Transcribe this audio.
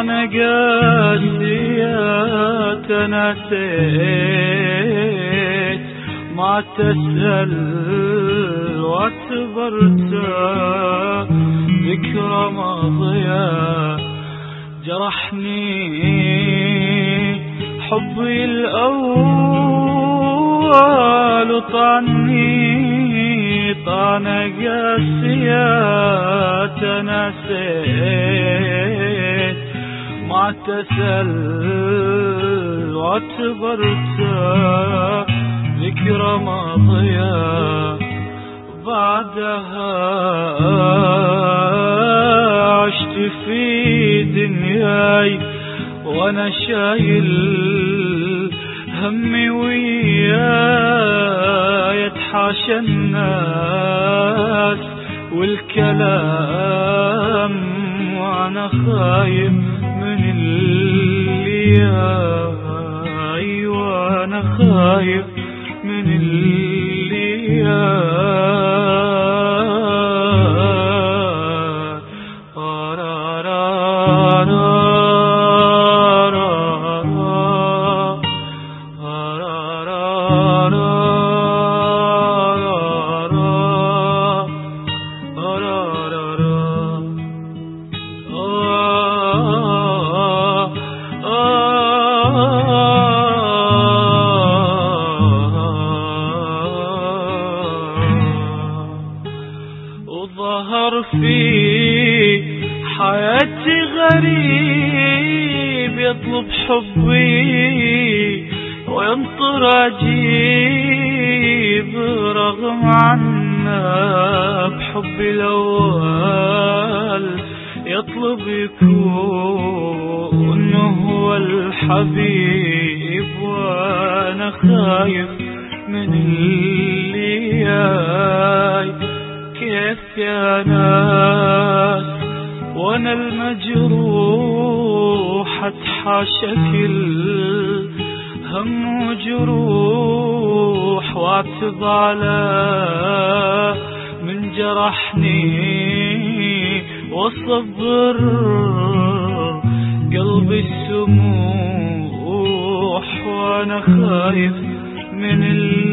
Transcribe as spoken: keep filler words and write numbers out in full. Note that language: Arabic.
طعنة قاسية تناسيت ما تسأل واعتبرت ذكرى ماضية. جرحني حبي الأول وطعني طعنة قاسية تناسيت ما تسأل واعتبرت ذكرى ماضية. بعدها عشت في دنياي وانا شايل همي وياي، يتحاشى الناس والكلام وانا خايف من اللي جاي، وانا خايف من اللي جاي. وظهر في حياتي غريب يطلب حبي وينطر عجيب، رغم عنا بحبي الأول يطلب يكون هو الحبيب. وانا خايف من اللي جاي. كيف يا ناس وانا المجروح اتحاشى كل هم وجروح، واعتب على من جرحني واصبر قلبي السموح. وانا خايف من اللي